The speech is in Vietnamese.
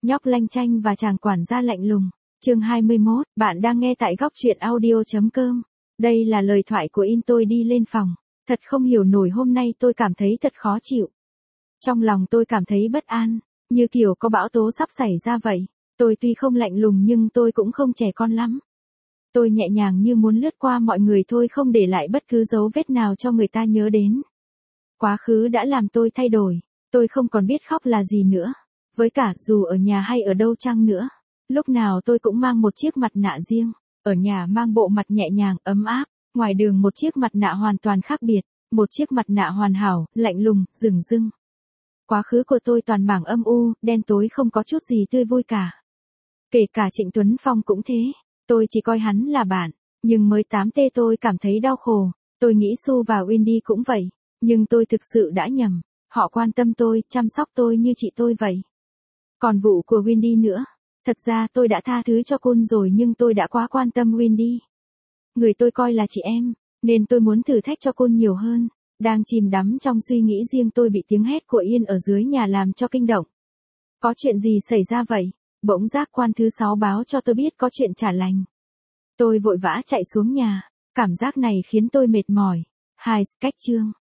Nhóc lanh chanh và chàng quản gia lạnh lùng. Chương 21, bạn đang nghe tại góc truyện audio.com. Đây là lời thoại của In. Tôi đi lên phòng. Thật không hiểu nổi, hôm nay tôi cảm thấy thật khó chịu. Trong lòng tôi cảm thấy bất an, như kiểu có bão tố sắp xảy ra vậy. Tôi tuy không lạnh lùng nhưng tôi cũng không trẻ con lắm. Tôi nhẹ nhàng như muốn lướt qua mọi người thôi, không để lại bất cứ dấu vết nào cho người ta nhớ đến. Quá khứ đã làm tôi thay đổi, tôi không còn biết khóc là gì nữa. Với cả dù ở nhà hay ở đâu chăng nữa, lúc nào tôi cũng mang một chiếc mặt nạ riêng. Ở nhà mang bộ mặt nhẹ nhàng, ấm áp, ngoài đường một chiếc mặt nạ hoàn toàn khác biệt, một chiếc mặt nạ hoàn hảo, lạnh lùng, dửng dưng. Quá khứ của tôi toàn mảng âm u, đen tối, không có chút gì tươi vui cả. Kể cả Trịnh Tuấn Phong cũng thế, tôi chỉ coi hắn là bạn, nhưng mới 8T tôi cảm thấy đau khổ. Tôi nghĩ Su và Wendy cũng vậy, nhưng tôi thực sự đã nhầm. Họ quan tâm tôi, chăm sóc tôi như chị tôi vậy. Còn vụ của Wendy nữa, thật ra tôi đã tha thứ cho Kun rồi, nhưng tôi đã quá quan tâm Wendy. Người tôi coi là chị em, nên tôi muốn thử thách cho Kun nhiều hơn. Đang chìm đắm trong suy nghĩ riêng, tôi bị tiếng hét của Yên ở dưới nhà làm cho kinh động. Có chuyện gì xảy ra vậy? Bỗng giác quan thứ 6 báo cho tôi biết có chuyện chả lành. Tôi vội vã chạy xuống nhà, cảm giác này khiến tôi mệt mỏi. Cách chương.